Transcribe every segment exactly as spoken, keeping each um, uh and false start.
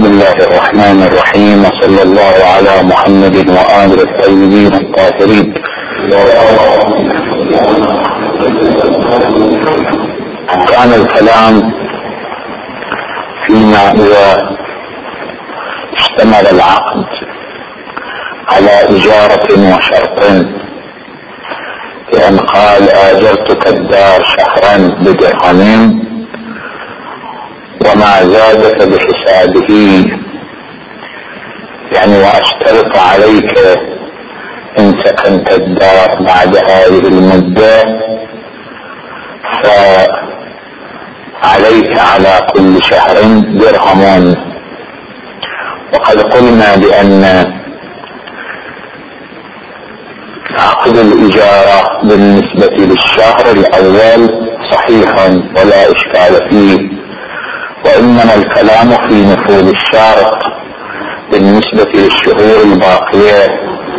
بسم الله الرحمن الرحيم، وصلى الله على محمد وآله الطيبين الطاهرين. كان الكلام فيما إذا اشتمل العقد على إجارة وشرط، لأن قال آجرتك الدار شهرا بدرهمين وما زاد فبحسابه، يعني واشترط عليك إن سكنت الدار بعد هذه المدة فعليك على كل شهر درهم. وقد قلنا بأن عقد الإجارة بالنسبة للشهر الأول صحيح ولا إشكال فيه، وإنما الكلام في نفوذ الشرط بالنسبة للشهور الباقية،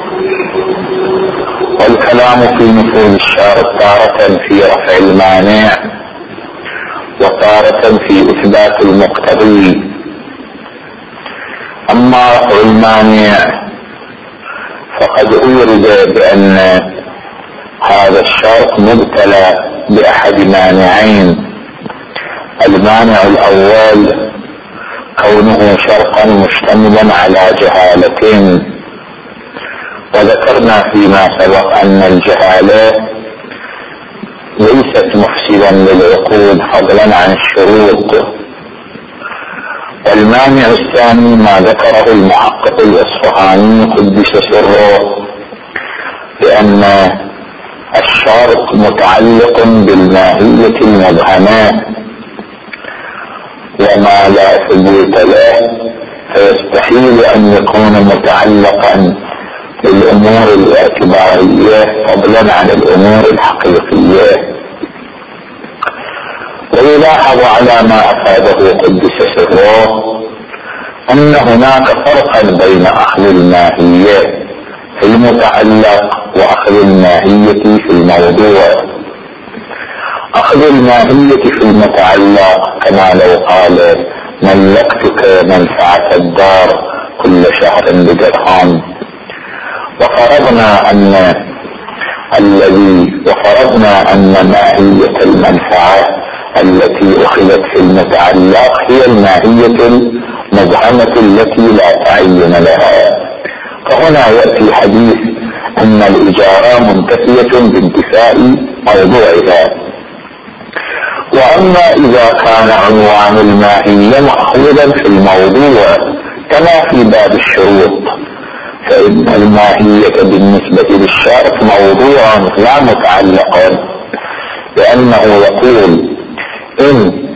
والكلام في نفوذ الشرط تارة في رفع المانع وتارة في إثبات المقتضي. أما رفع المانع فقد أورد بأن هذا الشرط مبتلى بأحد مانعين: المانع الأول كونه شرطا مشتملا على جهالة، وذكرنا فيما سبق أن الجهالة ليست مفسدا للعقود فضلا عن الشروط. والمانع الثاني ما ذكره المحقق الإصفهاني قدس سره، بأن الشرط متعلق بالماهية المبهمة وما لا ثبوت له، فيستحيل أن يكون متعلقا بالأمور الاعتبارية فضلا عن الأمور الحقيقية. ويلاحظ على ما أفاده قدس سره أن هناك فرقا بين أخذ الماهية في المتعلق وأخذ الماهية في الموضوع. أخذ الماهية في المتعلق كما لو قال ملكتك منفعة الدار كل شهر بدرهم، وفرضنا أن الذي وفرضنا أن ماهية المنفعة التي أخذت في المتعلق هي الماهية المبهمة التي لا تعين لها، فهنا يأتي حديث أن الإجارة منتفية بانتفاء موضوعها. وأما إذا كان عنوان الماهية مأخوذا في الموضوع كما في باب الشروط، فإن الماهية بالنسبة للشرط موضوع لا متعلق، لأنه يقول إن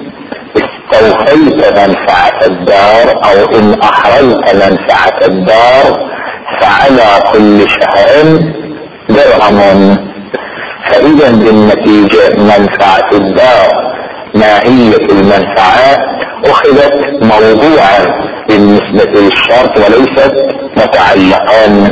استوفيت منفعة الدار أو إن أحرزت منفعة الدار فعلى كل شهر درهم. فإذا بالنتيجة منفعة الدار ماهية المنفعة أخذت موضوعا بالنسبة للشرط وليست متعلقا.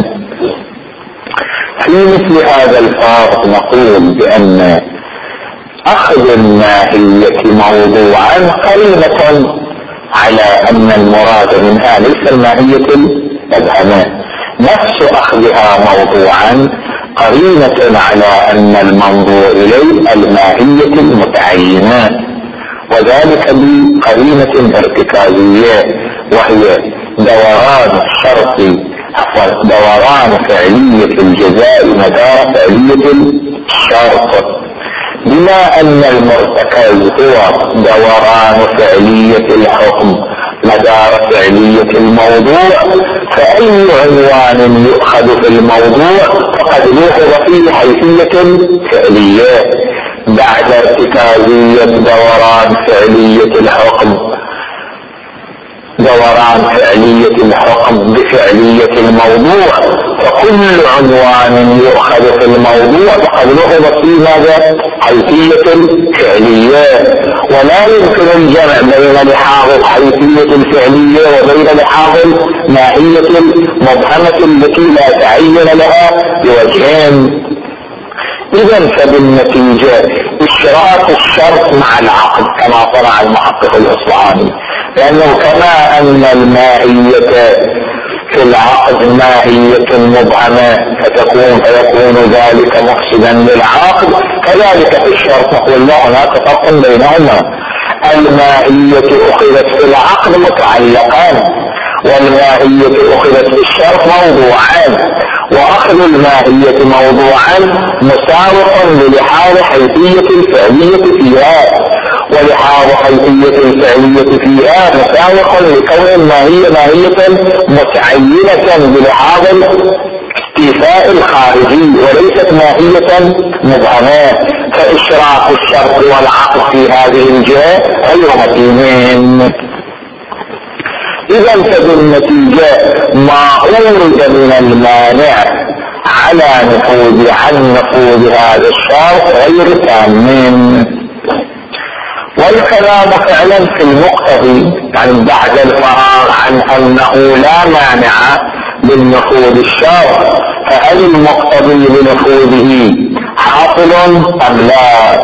في مثل هذا الفرق نقول بأن أخذ الماهية موضوعا قرينة على أن المراد منها ليس الماهية المبهمة، نفس أخذها موضوعا قرينة على أن المنظور إليه الماهية المتعينة، وذلك بقرينة ارتكازية وهي دوران الشرط عفوا دوران فعلية الجزاء مدار فعلية الشرط، بما أن المرتكز هو دوران فعلية الحكم مدار فعلية الموضوع، فأي عنوان يؤخذ في الموضوع فقد يؤخذ فيه حيثية فعلية بعد ارتكازية دوران فعلية الحكم دوران فعلية الحكم بفعلية الموضوع، فكل عنوان يؤخذ في الموضوع فقد يؤخذ فيه ماذا؟ حيثية فعلية. ولا يمكن الجمع بين لحاظ الحيثية الفعلية وبين لحاظ الماهية المبهمة التي لا تعين لها بوجهين. إذا فبالنتيجة اشتراك الشرط مع العقد كما صنع المحقق الإصفهاني لأنه كما أن الماهية في العقد ماهية مبهمة فتكون فيكون ذلك مفسدا للعقد، كذلك في الشرط نقول لا، هناك فرق بينهما. الماهية أخذت في العقد متعلقان، والماهية أخذت في الشرط موضوعان، وأخذ الماهية موضوعا مساوق للحاظ حيثية الفعلية فيها، ولحاظ حيثية الفعلية فيها مساوق لكون الماهية ماهية متعينة بلحاظ استيفاء الخارجي وليست ماهية مبهمة، فإشراك الشرط والعقد في هذه الجهة غير متينين. إذا فبالنتيجة ما أورد من المانع على نفوذ عن نفوذ هذا الشرط غير تام، والكلام فعلا في المقتضي يعني بعد الفراغ عن أنه لا مانع من الشرط، فهل المقتضي لنفوذه حاصل أم لا؟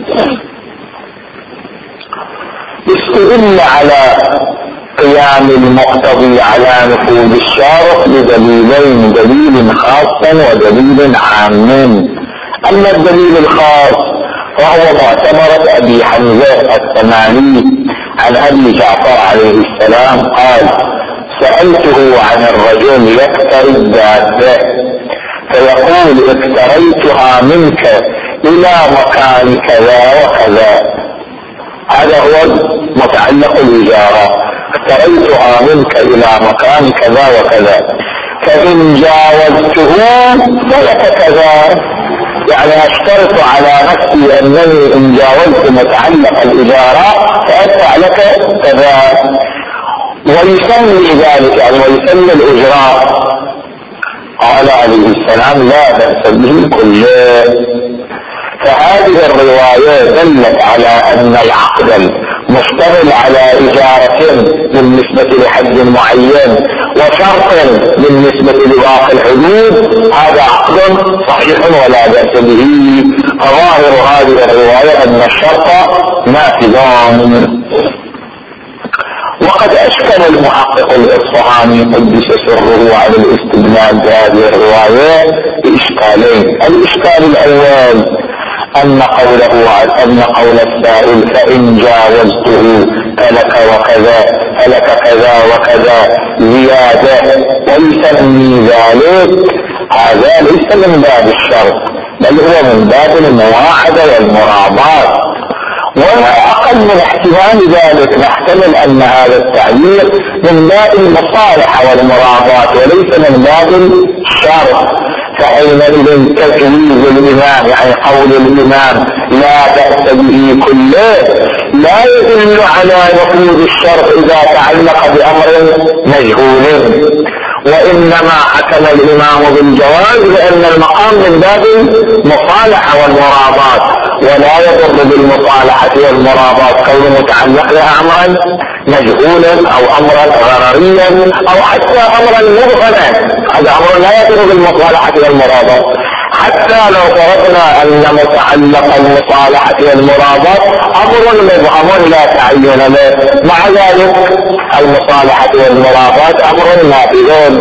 استدل على قيام المقتضي على نفوذ الشرط بدليلين، دليل خاص ودليل عام. أما الدليل الخاص فهو معتبرة أبي حمزة الثماني عن أبي جعفر عليه السلام قال: سألته عن الرجل يكتري الدابة فيقول: اكتريتها منك إلى مكان كذا وكذا، هذا هو متعلق الإجارة، اكتريتها منك إلى مكان كذا وكذا، فإن جاوزته فلك كذا، يعني اشترط على نفسي أنني إن جاوزت متعلق الإجارة فأدفع لك كذا، ويسمي ذلك يعني ويسمي الإجراء. قال عليه السلام: لا بأس به كله. فهذه الرواية دلت على أن العقد مشتمل على إجارة بالنسبة لحد معين وشرط بالنسبة لباقي الحدود، هذا عقد صحيح ولا بأس به. ظاهر هذه الرواية أن الشرط نافذ. وقد أشكل المحقق الإصفهاني قدس سره على الاستدلال بهذه الرواية بإشكالين. الإشكال الأول أن قوله أن قول السائل: فإن جاوزته فلك وكذا فلك كذا وكذا زيادة، ويسمي ذلك، هذا ليس من باب الشرط بل هو من باب المواعدة والمرابات، ولا أقل من احتمال ذلك نحتمل أن هذا التعبير من باب المصالحة والمرابات وليس من باب الشرط. فحينئذ تجويز الإمام يعني قول الإمام لا بأس به كله لا يدل على نفوذ الشرط إذا تعلق بأمر مجهول، وإنما حكم الإمام بالجواز لأن المقام من باب المصالحة والمرابات، ولا يضر بالمصالحة والمرابات كون متعلق بأمرا مجهولا أو أمرا غرريا أو حتى أمرا مبهما، هذا أمر لا يضر بالمصالحة والمرابات. حتى لو فرضنا أن متعلق المصالحة والمرابات أمر مبهم لا تعين له، مع ذلك المصالحة والمرابات أمر نافذ،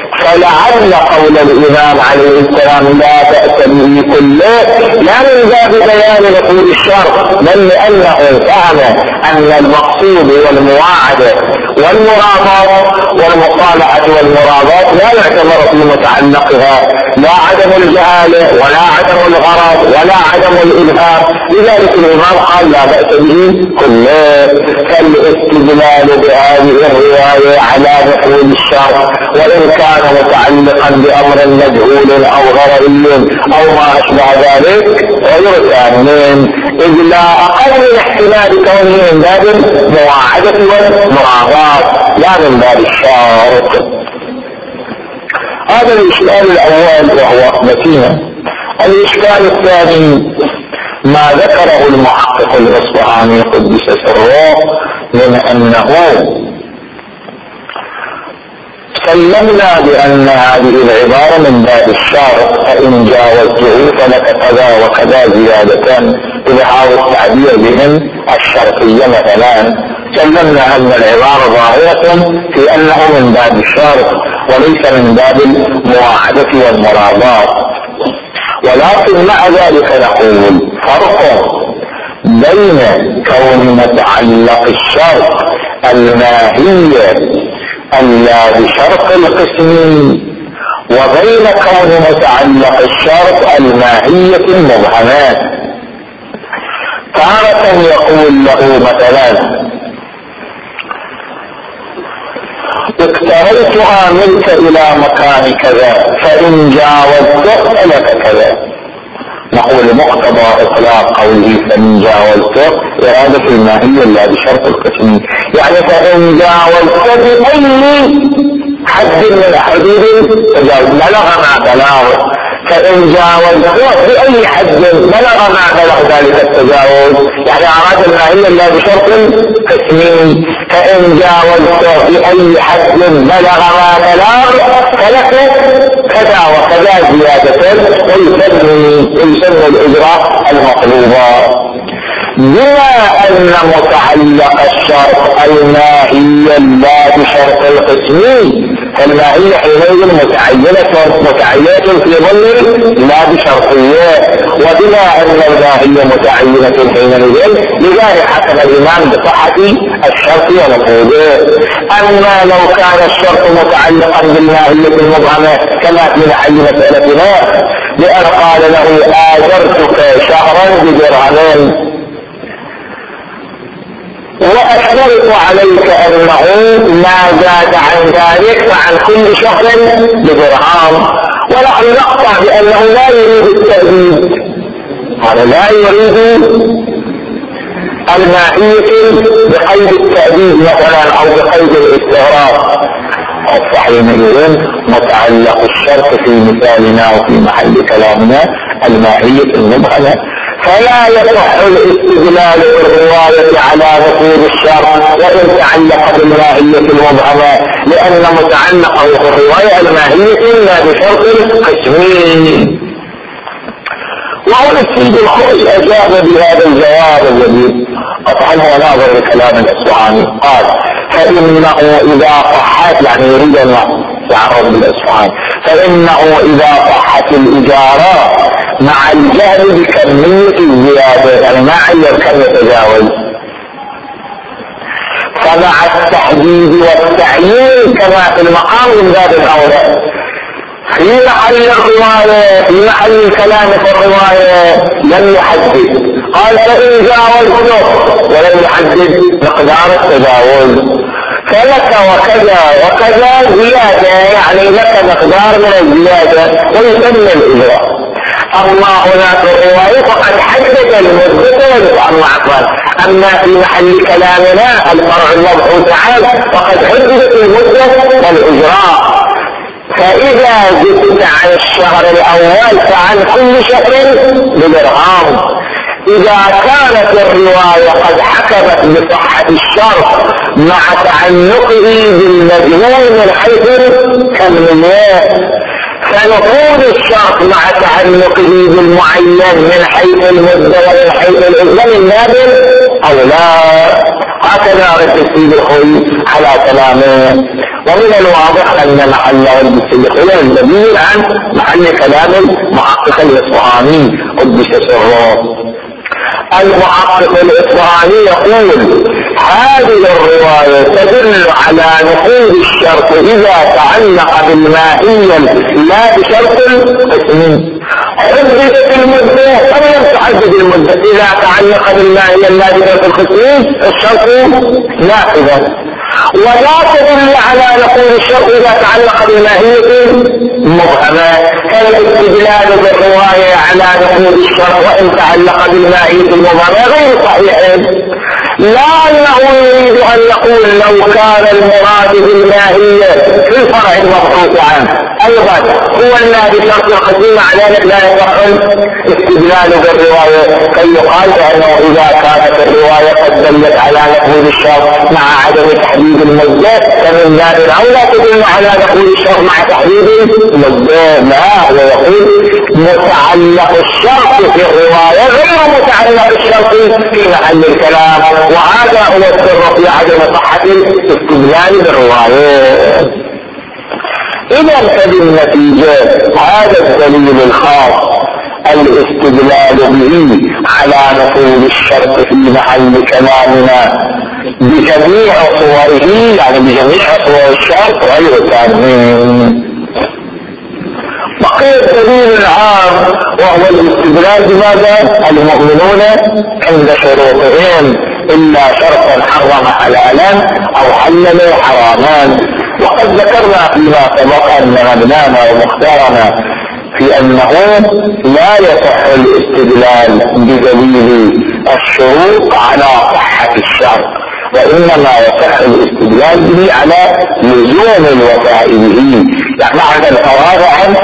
فلعل قول الإمام عليه السلام لا بأس به كله لا من باب بيان نفوذ الشرط، بل لأنه فهم أن المقصود والمواعدة والمرابات والمصالحة والمرابات لا يعتبر في متعلقها لا عدم الجهالة ولا عدم الغرض ولا عدم الإلهام، لذلك الإمام قال لا بأس به كله. فالاستدلال بهذه الرواية على نفوذ الشرط وإن كان متعلقا بأمر مجهول أو غرضي أو ما أشبه ذلك غير تامين، إذ لا أقل من احتمال كونه من باب المواعدة والمراغات لا من باب الشرط. هذا الإشكال الأول وهو متين. الإشكال الثاني ما ذكره المحقق الإصفهاني قدس سره من أنه سلمنا بأن هذه العبارة من باب الشرط، فإن جاوزته فلك كذا وكذا زيادة إظهار التعبير بهم الشرطية مثلا، سلمنا أن العبارة ظاهرة في أنه من باب الشرط وليس من باب المواعدة والمراضات، ولكن مع ذلك نقول فرق بين كون متعلق الشرط الماهية اللا بشرط القسم وبين كون متعلق الشرط الماهية المبهمات. تارة يقول له مثلا اقتريتها منك الى مكان كذا فان جاوزته فلك كذا، نقول مقتضى اطلاق قوله فان جاوزته ارادة الماهية لا بشرط القسم، يعني فان جاوزته باي حد من حدود تجاوز بلغ ما بلغ، فإن جاوزته بأي حد بلغ ما بلغ ذلك التجاوز، يعني أراد الماهية إلا بشرط قسمي، فإن جاوزته بأي حد بلغ ما بلغ فلك كذا وكذا زيادة ويسمى الإجراء المطلوبة. بما أن متعلق الشرط الماهية لا بشرط القسمي فالماهية حينئذ متعينة متعينة في ضمن لا بشرطية، وبما أن الماهية متعينة حينئذ لذلك حكم الإمام بصحة الشرط ونفوذه. أما لو كان الشرط متعلقا بالماهية المبهمة كما في محل مسألتنا لأن قال له آجرتك شهرا بدرهمين وأشترط عليك أنه ما زاد عن ذلك فعن كل شهر بدرهم، ونحن نقطع بأنه لا يريد التأديب، هذا لا يريد الماهية بقيد التأديب مثلا أو بقيد الاستغراق. حينئذ متعلق الشرط في مثالنا وفي محل كلامنا الماهية المبهمة، فلا يصح الاستدلال بالرواية على نفوذ الشرط وإن تعلق بالماهية المبهمة، لأن متعلقه في الرواية الماهية إلا بشرط قسمي. وهنا السيد الخوي أجاب بهذا الجواب الذي قطعا هو ناظر لكلام الأصفهاني، قال فإنه إذا صحت، يعني يريد أن يعرض بالأصفهاني، فإنه إذا صحت الإجارة مع الجهل بكمية الزيادة، يعني ما عير كم يتجاوز، فمع التحديد والتعيين كما في المقام من باب الأولى في محل الرواية في محل الكلام في الرواية لم يحدد، قال فإن جاوزته ولم يحدد مقدار التجاوز فلك وكذا وكذا زيادة، يعني لك مقدار من الزيادة ويسمى الإجراء. أما هنا في الرواية فقد حدد المدة أما عفوا أما في محل كلامنا الفرع المبحوث عنه فقد حددت المدة والإجراء، فإذا زدت عن الشهر الأول فعن كل شهر بدرهم. إذا كانت الرواية قد حكمت بصحة الشرط مع تعلقه بالمجهول من حيث الكمية، فنفوذ الشرط مع تعلقه بالمعين من حيث المدة ومن حيث الإذن النادر أو لا. هكذا رد السيد الخوي على كلامه، ومن الواضح أن محله السيد الخوي الدليل عن محل كلام المحقق الإصفهاني قدس سره. المحقق الإصفهاني يقول هذه الرواية تدل على نفوذ الشرط إذا تعلق بالماهية لا بشرط القسم، حددت المدة أو لم تحدد المدة، إذا تعلق بالماهية لا بشرط القسم الشرط نافذة، ولا تدل على نفوذ الشرط إذا تعلق بالماهية مبهمة، كالاستدلال بالرواية على نفوذ الشرط وإن تعلق بالماهية المبهمة غير صحيح، لا أنه يريد أن يقول لو كان المراد بالماهية في الفرع المبحوث عنه أيضا هو الذي بشرط القسم، على ذلك لا يصح الاستدلال بالرواية، فيقال بأنه إذا كانت الرواية قد دلت على نفوذ الشرط مع عدم تحديد المدة فمن باب الأولى تدل على نفوذ الشرط مع تحديد المدة. لا، هو يقول متعلق الشرط في الرواية غير متعلق الشرط في محل الكلام، وهذا هو السر في عدم صحة الاستدلال بالرواية. إذا فبالنتيجة هذا الدليل الخاص الاستدلال به على نفوذ الشرط في محل كلامنا بجميع صوره، يعني بجميع صور الشرط غير تامين. بقي الدليل العام وهو الاستدلال بماذا؟ المؤمنون عند شروطهم إلا شرطا حرم حلالا أو حلل حراما. وقد ذكرنا فيما سبق أن مبنانا ومختارنا في أنه لا يصح الاستدلال بدليل الشروط على صحة الشرط، وإنما يصح الاستدلال به على لزوم الوفاء به، يعني بعد الفراغ عن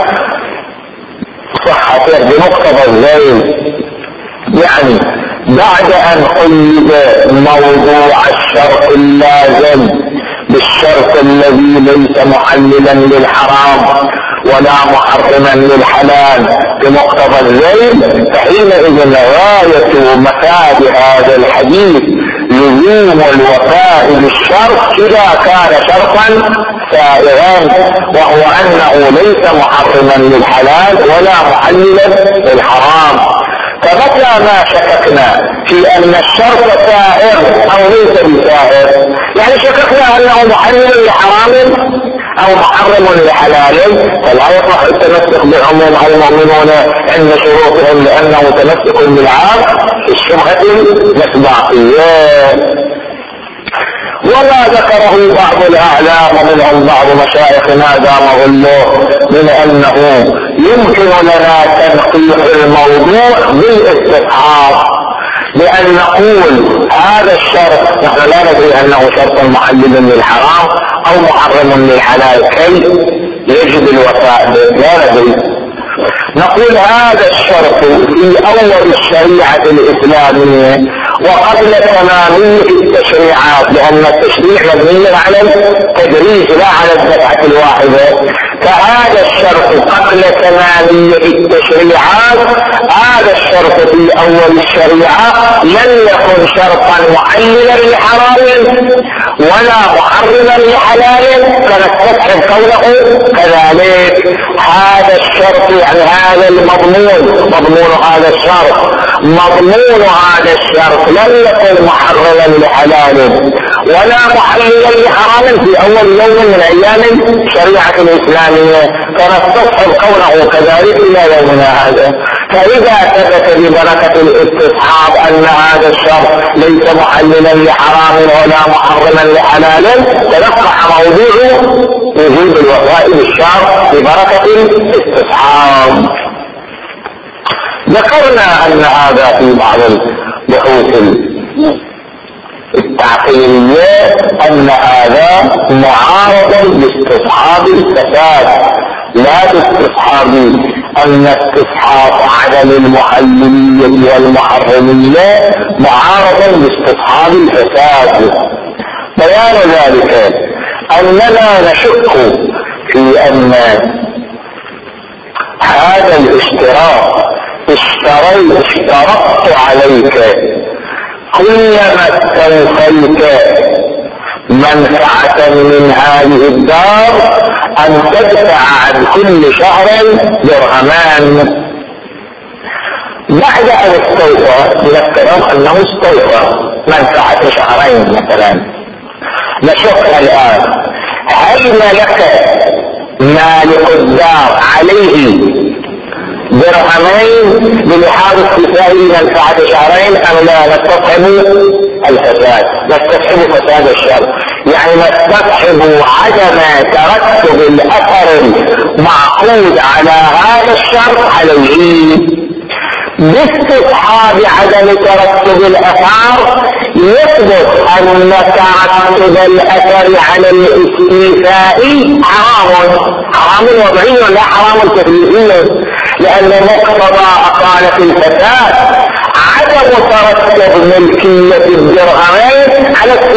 صحته بمقتضى الذيل، يعني بعد أن قيد موضوع الشرط اللازم بالشرط الذي ليس محللا للحرام ولا محرما للحلال بمقتضى الذيل، فحينئذ غاية مفاد هذا الحديث لزوم الوفاء بالشرط إذا كان شرطا سائغا، وهو أنه ليس محرما للحلال ولا محللا للحرام. فمتى ما شككنا في أن الشرط سائغ أو ليس بسائغ، يعني شككنا أنه محلل لحرام أو محرم لحلال، فلا يصح التمسك بعموم المؤمنون عند شروطهم، لأنه تمسك بالعام في الشبهة المصداقية. وما ذكره بعض الأعلام ومنهم بعض مشايخنا دام ظله من أنه يمكن لنا تنقيح الموضوع بالاستصحاب، لأن نقول هذا الشرط نحن لا ندري أنه شرط محلل للحرام أو محرم للحلال كي يجب الوفاء به، لا ندري. نقول هذا الشرط في أول الشريعة الإسلامية وقبل تمامية التشريعات، لأن التشريع مبني على التدريج لا على الدفعة الواحدة، فهذا الشرط قبل تمامية التشريعات هذا الشرط في أول الشريعة لم يكن شرطا محللا لحرام ولا محرما لحلال، فنستفهم كونه كذلك. هذا الشرط يعني هذا المضمون، مضمون هذا الشرط مضمون هذا الشرط لم يكن محرما لحلال ولا محللا لحرام في أول يوم من أيام الشريعة الإسلامية، فنستصحب كونه كذلك إلى يومنا هذا. فإذا ثبت ببركة الاستصحاب أن هذا الشرط ليس محللا لحرام ولا محرما لحلال، فنصبح موضوع وجود الوفاء بالشرط ببركة الاستصحاب. ذكرنا أن هذا في بعض البحوث التعقيدية أن هذا معارض لاستصحاب الفساد، لا باستصحاب أن استصحاب عدم المحللية والمحرمية معارض لاستصحاب الفساد. بيان ذلك أننا نشك في أن هذا الاشتراط اشتريت اشترطت عليك كلما استنفيت منفعة من هذه الدار أن تدفع عن كل شهر درهمان. بعد أن استوفى نفترض أنه استوفى منفعة شهرين مثلا، نشك الآن هل ملك مالك الدار عليه درهمين بلحاظ استيفاء منفعة شهرين أم لا نستصحب الفساد؟ نستصحب فساد الشر، يعني نستصحب عدم ترتب الأثر المعقود على هذا الشر عليه. باستصحاب عدم ترتب الأثار يثبت أن ترتب الأثر على الاستيفاء حرام، حرام وضعي لا حرام تكليفي، لأن مقتضى أقالة الفساد عدم ترتب ملكية الدرهمين على استيفاء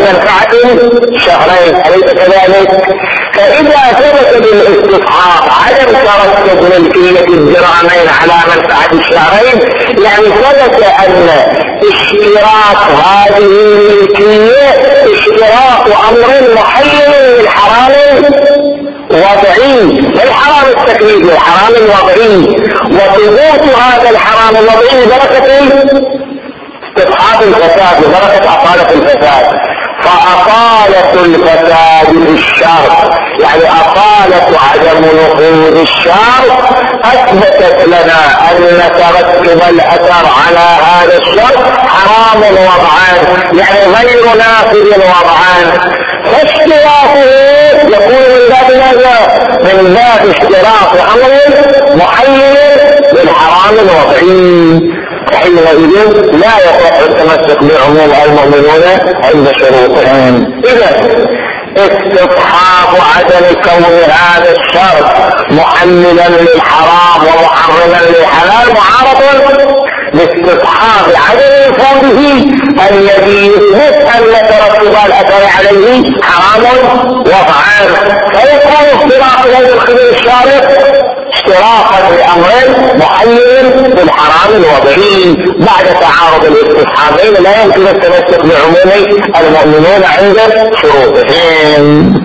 منفعة شهرين، أليس كذلك؟ فإذا ثبت بالاستصحاب عدم ترتب ملكية الدرهمين على منفعة الشهرين، يعني ثبت أن اشتراك هذه الملكية اشتراك أمر محلل للحرام وضعي، للحرام التكليفي، الحرام الوضعي، وثبوت هذا الحرام الوضعي بركة استصحاب الفساد وبركة أطالة الفساد. فأطالة الفساد في الشرط، يعني أطالة عدم نفوذ الشرط، أثبتت لنا أن ترتب الأثر على هذا الشرط حرام وضعان، يعني غير نافذ وضعان. فاشتراكه يكون من باب ماذا؟ من باب اشتراك أمر محلل للحرام الوضعي، حينئذ لا يصح التمسك بعموم المؤمنون عند شروطهم. إذا استصحاب عدم كون هذا الشرط محللا للحرام ومحرما للحلال معارض لاستصحاب عدم نفوذه الذي يثبت ان ترتب الاثر عليه حرام وضعان، فيكون اختراق غير الخبير الشارع اشتراكا لامر محلل بالحرام الوضعي. بعد تعارض الاستصحابين لا يمكن التمسك بعموم المؤمنون عند شروطهم.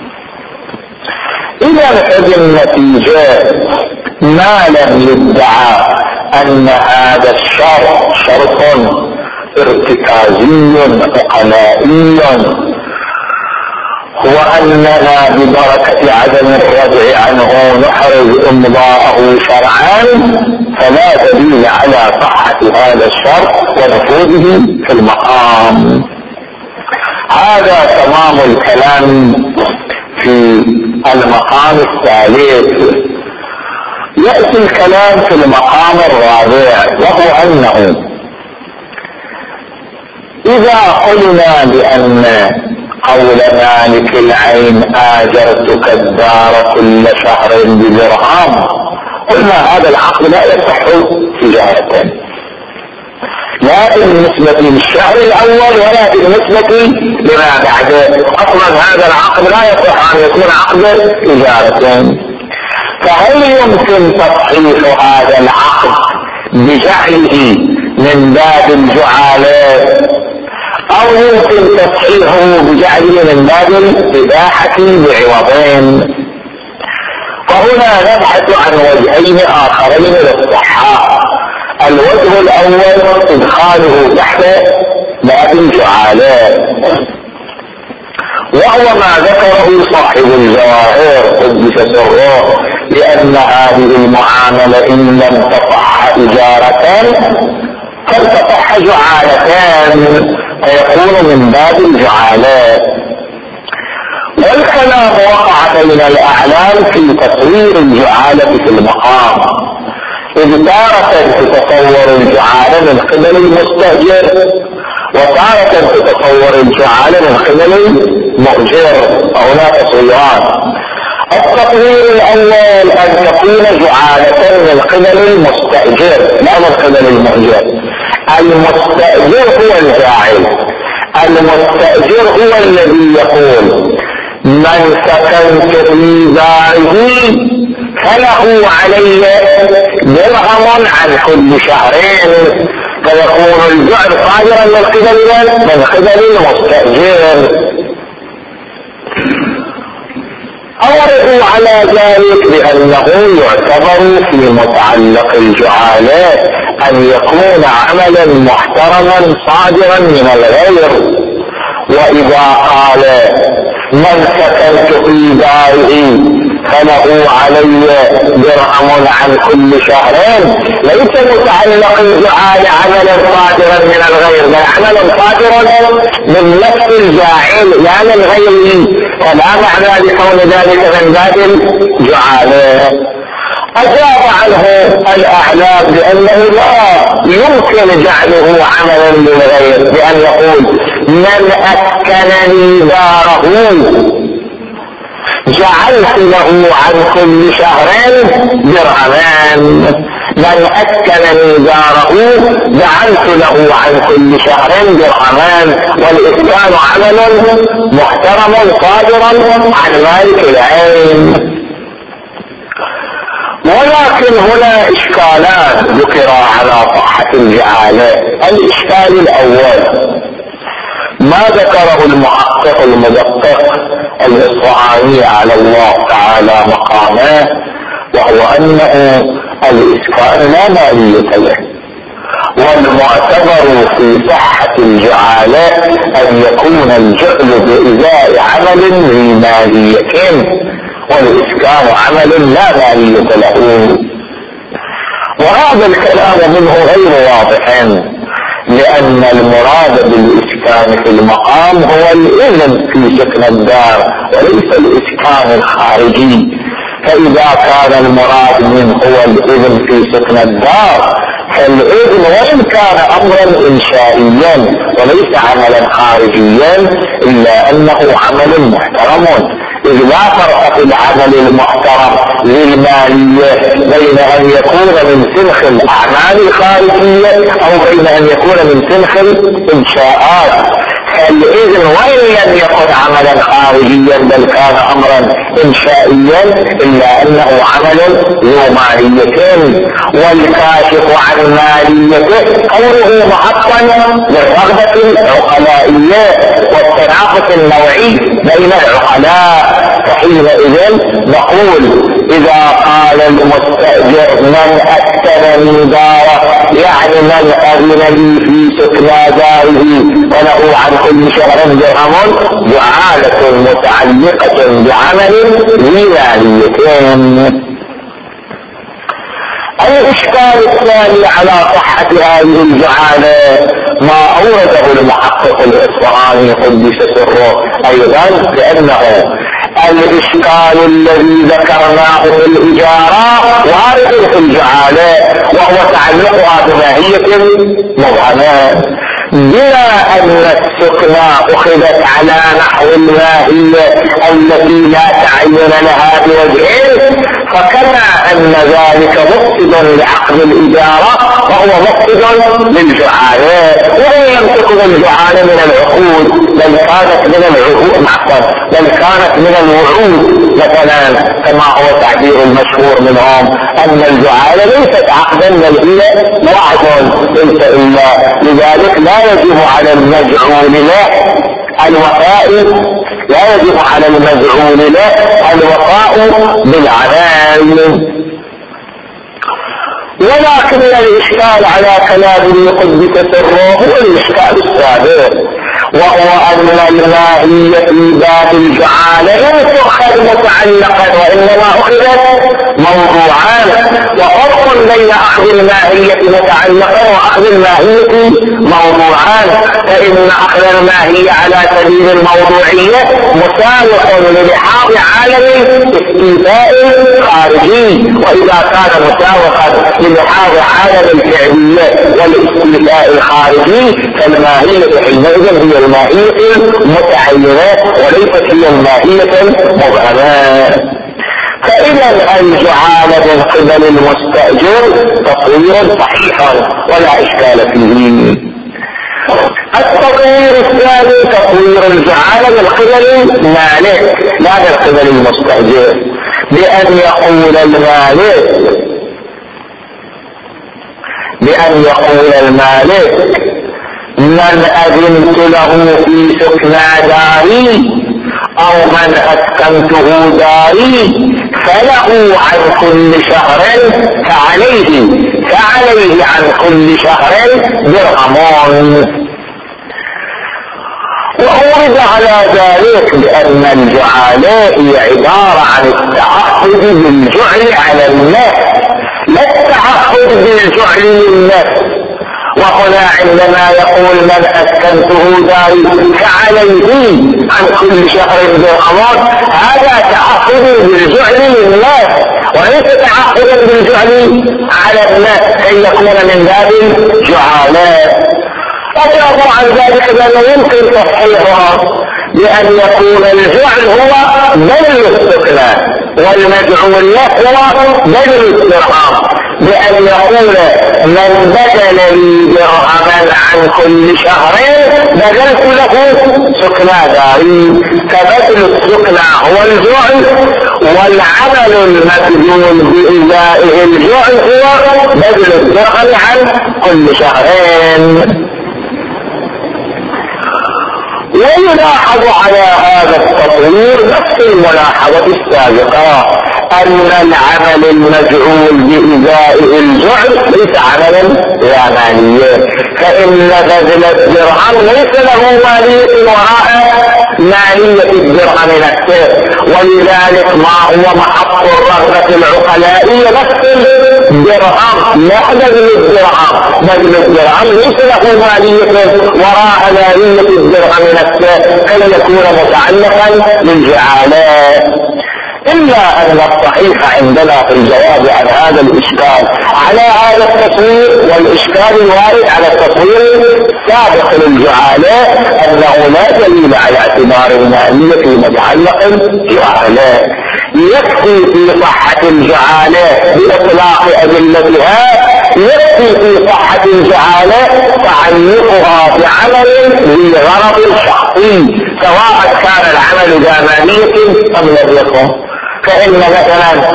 اذا ففي النتيجه ما لم يدعى ان هذا الشرط شرط ارتكازي عقلائي وأننا ببركة عدم الردع عنه نحرز إمضاءه شرعا، فلا دليل على صحة هذا الشرط ونفوذه في المقام. هذا تمام الكلام في المقام الثالث. يأتي الكلام في المقام الرابع، وهو أنه إذا قلنا بأن قول مالك العين آجرتك الدار كل شهر بدرهم، قلنا هذا العقد لا يصح تجارة، لا بالنسبة للشهر الأول ولا بالنسبة لما بعده. أصلا هذا العقد لا يصح أن يكون عقد تجارة. فهل يمكن تصحيح هذا العقد بجعله من باب الجعالات، أو يمكن تصحيحه بجعله من باب الإباحة بعوضين؟ فهنا نبحث عن وجهين آخرين للصحة. الوجه الأول إدخاله تحت باب الجعالات، وهو ما ذكره صاحب الجواهر قدس سره، لأن هذه المعاملة إن لم تصح إجارة قد تصح جعالتان فيكون من باب الجعالات. والكلام وقع بين الأعلام في تصوير الجعالة في المقام، إذ تارة تتصور الجعالة من قبل المستأجر، وتارة تتصور الجعالة من قبل المؤجر، هنا تصويران. التصوير الأول أن تكون جعالة من قبل المستأجر لا من قبل المؤجر. المستأجر هو الجاعل، المستأجر هو الذي يقول من سكنت في داره فله علي درهم عن كل شهرين، فيكون الجعل صادرا من قبل من قبل المستأجر. أورئوا على ذلك بأنه يعتبر في متعلق الجعالات أن يكون عملا محترما صادرا من الغير. وإذا قال من سكنت في داره فله علي درهم عن كل شهرين، ليس متعلق الجعال عملا صادرا من الغير، بل عملا صادرا من نفس الجاعل لا من غيره، فلا معنى لكون ذلك من باب الجعال. أجاب عنه الأعلام بأنه لا يمكن جعله عملا للغير، بأن يقول من أسكنني داره جعلت له عن كل شهرين درهمان، من أسكنني داره جعلت له عن كل شهر درهمان، والإسكان عمل محترم صادرا عن مالك العين. ولكن هنا إشكالات ذكر على صحة الجعالة. الإشكال الأول ما ذكره المحقق المدقق الإصفهاني على الله تعالى مقامه، وهو أنه الإسكان لا مالية له، والمعتبر في صحة الجعالة أن يكون الجعل بإزاء عمل ذي مالية، والإسكان عمل لا مالية له. وهذا الكلام منه غير واضح، لأن المراد بالإسكان في المقام هو الإذن في سكن الدار وليس الإسكان الخارجي. فإذا كان المراد منه هو الإذن في سكن الدار، فالإذن وإن كان أمرا إنشائيا وليس عملا خارجيا إلا أنه عمل محترم، إذ لا فرق في العمل المحترم للمالية بين أن يكون من سنخ الأعمال الخارجية أو بين أن يكون من سنخ الإنشاءات. فالإذن وإن لم يكن عملا خارجيا بل كان أمرا إنشائيا إلا أنه عمل ذو ماليتين، والكاشف عن ماليته قوله معطل للرغبة العقلائية والتنافس النوعي بين العقلاء. فحينئذ نقول إذا قال المستأجر من أسكنني داره، يعني من أذن لي في سكنى داره وله عن كل شهر درهم، جعالة متعلقة بعمل ذي ماليتين. الإشكال الثاني على صحة هذه الجعالة ما أورده المحقق الإصفهاني قدس سره أيضا، لأنه الإشكال الذي ذكرناه في الإجارة وارد في الجعالة، وهو تعلقها بماهية مبهمة، بما أن السكنى أخذت على نحو الماهية التي لا تعين لها بوجهين، فكما أن ذلك مفسد لعقد الإجارة وهو مفسد للجعالة. وإن لم تكن الجعالة من العقود بل كانت من العقود معقد بل كانت من الوعود مثلا، كما هو تعبير المشهور منهم أن الجعالة ليست عقدا بل هي وعد ليس إلا. لذلك لا يجب على المجعول له الوفاء لا يجب على المجعول له الوفاء بالعمل. ولكن الإشكال على كلام قدس سره هو الإشكال السابق، وهو أن الماهية في باب الجعالة لم تؤخذ متعلقا وإنما أخذت موضوعان، وفرق بين أخذ الماهية متعلقا وأخذ الماهية موضوعان. فإن أخذ الماهية على سبيل الموضوعية مسامح للحاظ عالم الاستيفاء الخارجي، وإذا كان مسامحا للحاظ عالم الفعلية والاستيفاء الخارجي فالماهية حينئذ هي الماهية المتعينة وليست هي الماهية المبهمة. فإذا الجعالة من قبل المستأجر تصوير صحيح ولا إشكال فيه. التطوير الثاني تطوير الجعالة من قبل المالك لا من قبل المستأجر، بأن يقول المالك بأن يقول المالك من أذنت له في سكنى داري أو من أسكنته داري فله عن كل شهر فعليه فعليه عن كل شهر درهمون. وأورد على ذلك بأن الجعالة هي عبارة عن التعهد بالجعل على النفس لا التعهد بالجعل للنفس. وهنا عندما يقول من أسكنته داري فعليه عن كل شهر درهمون، هذا تعهد بالجعل للناس وليس تعهد بالجعل على الناس كي يكون من باب الجعالة. ويقول عن ذلك بأنه يمكن تصحيحها بأن يكون الجعل هو بدل السكنى والمجعول له هو بدل الدرهم، بأن يقول من بدل لي درهما عن كل شهر بدلت له سكنى داري، فبدل السكنى هو الجعل، والعمل المبذول بإزائه الجعل هو بدل الدرهم عن كل شهرين. ويلاحظ على هذا التطوير نفس الملاحظة السابقة، أن العمل المجعول بإزائه الجعل ليس عملا لا مالية، فإن بذل الدرهم ليس له مالية وراء مالية الدرهم نفسه، ولذلك ما هو محط الرغبة العقلائية نفس الدرهم لا بذل الدرهم، بذل الدرهم ليس له مالية وراء مالية الدرهم نفسه كي يكون متعلقا بالجعالات. إلا أن الصحيح عندنا في الجواب عن هذا الإشكال على هذا التصوير، والإشكال الوارد على التصوير السابق للجعالات، أنه لا دليل على اعتبار المالية في متعلق الجعالات. يكفي في صحة الجعالات بإطلاق أدلتها، يكفي في صحة الجعالات تعلقها بعمل لغرض شخصي، سواء كان العمل ذا مالية أم لم يكن. فإن مثلا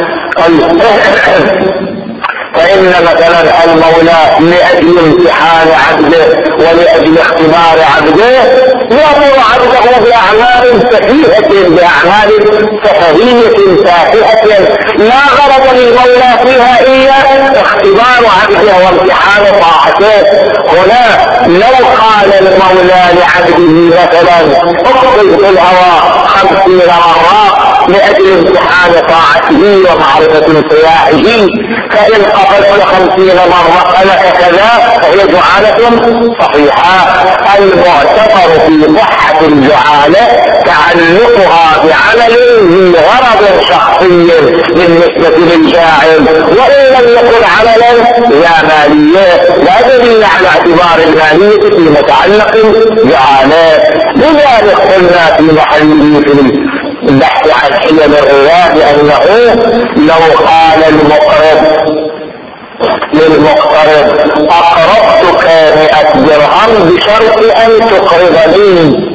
فإن مثلا المولى لأجل امتحان عبده ولأجل اختبار عبده يأمر عبده بأعمال سفيهة بأعمال سفهية تافهة لا غرض للمولى فيها إلا اختبار عبده وامتحان طاعته. هنا لو قال المولى لعبده مثلا اخرج في الهواء خمسين مرة لأجل امتحان طاعته ومعرفة انصياحه، فإن قبلت خمسين مرة فلك كذا فهي جعالة صحيحة. المعتبر في صحة الجعالة تعلقها بعمل لغرض شخصي بالنسبة للجاعل، وإن لم يكن عملا لا مالية، لا دليل على اعتبار المالية في متعلق جعالة. لذلك قلنا في محله في البحث عن حلل الرياض أنه لو قال المقرض للمقترض أقرضتك مئة درهم بشرط أن تقرضني،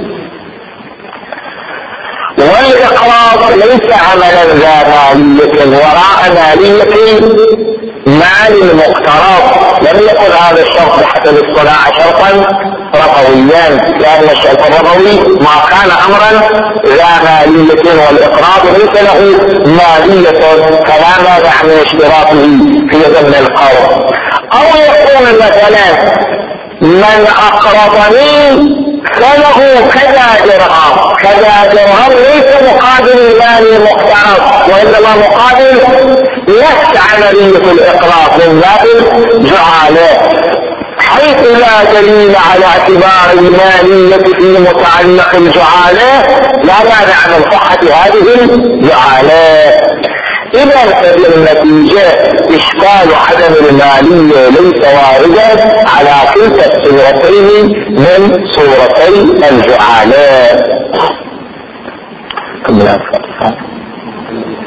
والإقراض ليس عملا ذا مالية وراء مالية مال المقترض، لم يكن هذا الشرط بحسب الصناعة شرطا ربويا، لأن الشرط الربوي ما كان أمرا ذا مالية، والإقراض ليس له مالية فلا مانع من اشتراطه في ضمن القرض. أو يكون مثلا من أقرضني فله كذا درهم، كذا درهم ليس مقابل المال المقترض، وإنما مقابل نفس عملية الإقراض من باب الجعالة، حيث لا دليل على اعتبار المالية في متعلق الجعالة لا مانع من صحة هذه الجعالة. إذا فبالنتيجة إشكال عدم المالية ليس واردا على كلتا الصورتين من صورتي الجعالات.